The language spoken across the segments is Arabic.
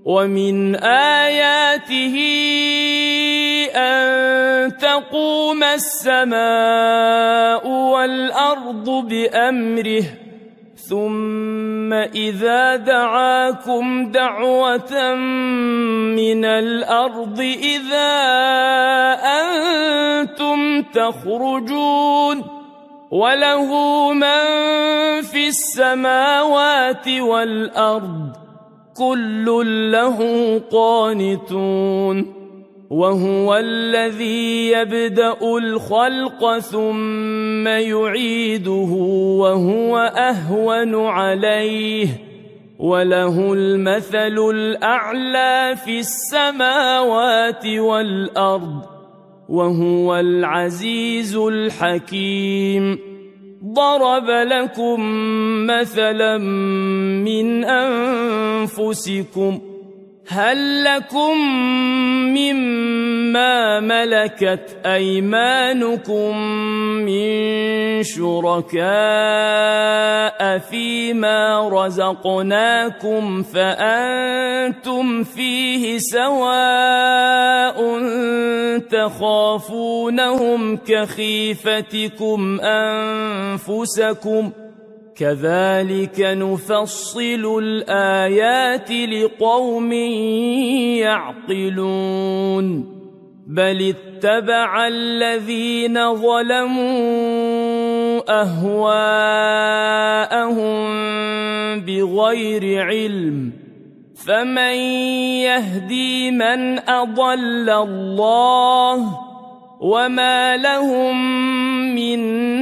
ومن آياته أن تقوم السماء والأرض بأمره ثم إذا دعاكم دعوة من الأرض إذا أنتم تخرجون وله من في السماوات والأرض كل له قانتون وهو الذي يبدأ الخلق ثم يعيده وهو أهون عليه وله المثل الأعلى في السماوات والأرض وهو العزيز الحكيم ضرب لكم مثلا من أنفسكم هل لكم مما ملكت أيمانكم من شركاء فيما رزقناكم فأنتم فيه سواء تخافونهم كخيفتكم أنفسكم كذلك نفصل الآيات لقوم يعقلون بل اتبع الذين ظلموا أهواءهم بغير علم فمن يهدي من أضل الله وما لهم من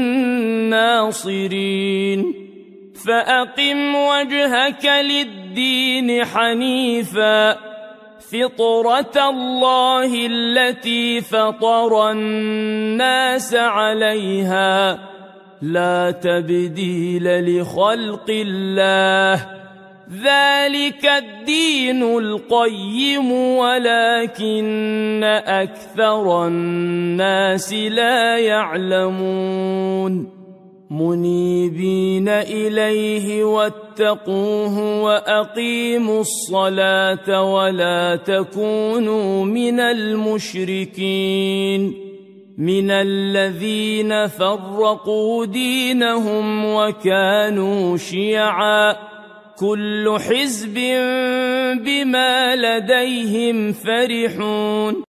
ناصرين فأقم وجهك للدين حنيفا فطرة الله التي فطر الناس عليها لا تبديل لخلق الله ذلك الدين القيم ولكن أكثر الناس لا يعلمون منيبين إليه واتقوه وأقيموا الصلاة ولا تكونوا من المشركين من الذين فرقوا دينهم وكانوا شيعا كل حزب بما لديهم فرحون